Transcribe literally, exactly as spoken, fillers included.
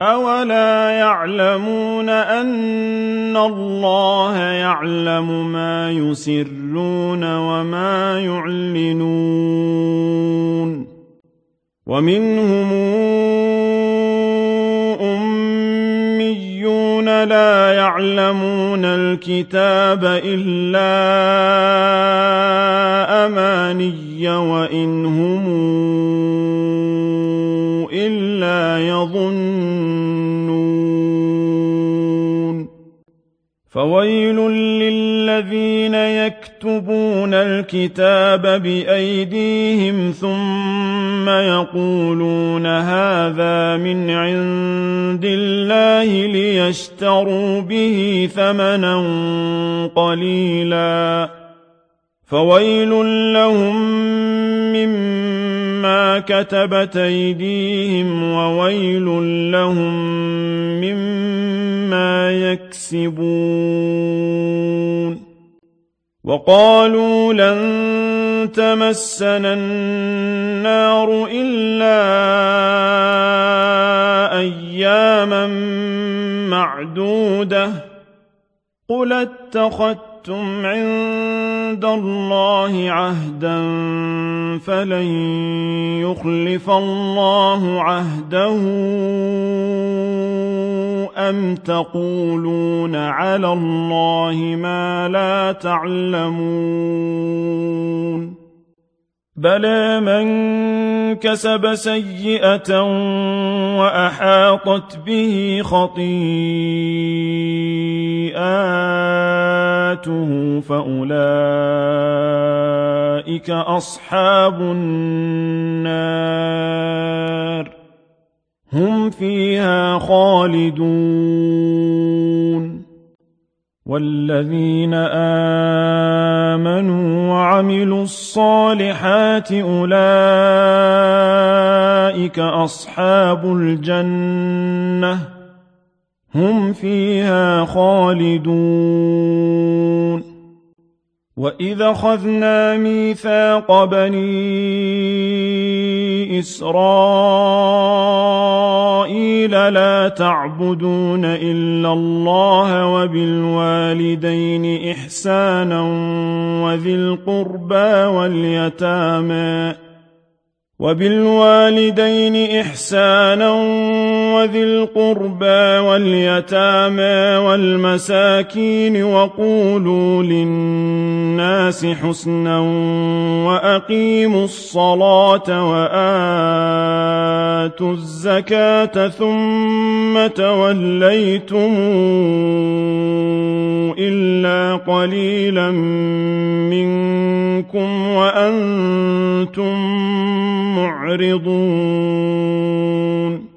أولا يعلمون أن الله يعلم ما يسرون وما يعلنون ومنهم أميون لا يعلمون الكتاب إلا أماني وإن هم إلا يظنون فويل للذين يكتبون الكتاب بأيديهم ثم يقولون هذا من عند الله ليشتروا به ثمنا قليلا فويل لهم مما كتبت أيديهم وويل لهم مما يكسبون وقالوا لن تمسنا النار إلا أياما معدودة قل اتخذتم عند الله عهدا فلن يخلف الله عهده أم تقولون على الله ما لا تعلمون بلى من كسب سيئة وأحاطت به خطيئاته فأولئك أصحاب النار هم فيها خالدون والذين آمنوا وعملوا الصالحات أولئك أصحاب الجنة هم فيها خالدون وإذا أخذنا ميثاق بني إسرائيل لا تعبدون إلا الله وبالوالدين إحسانا وذي القربى واليتامى وبالوالدين إحسانا وذي القربى واليتامى والمساكين وقولوا للناس حسنا وأقيموا الصلاة وآتوا الزكاة ثم توليتم إلا قليلا منكم وأنتم معرضون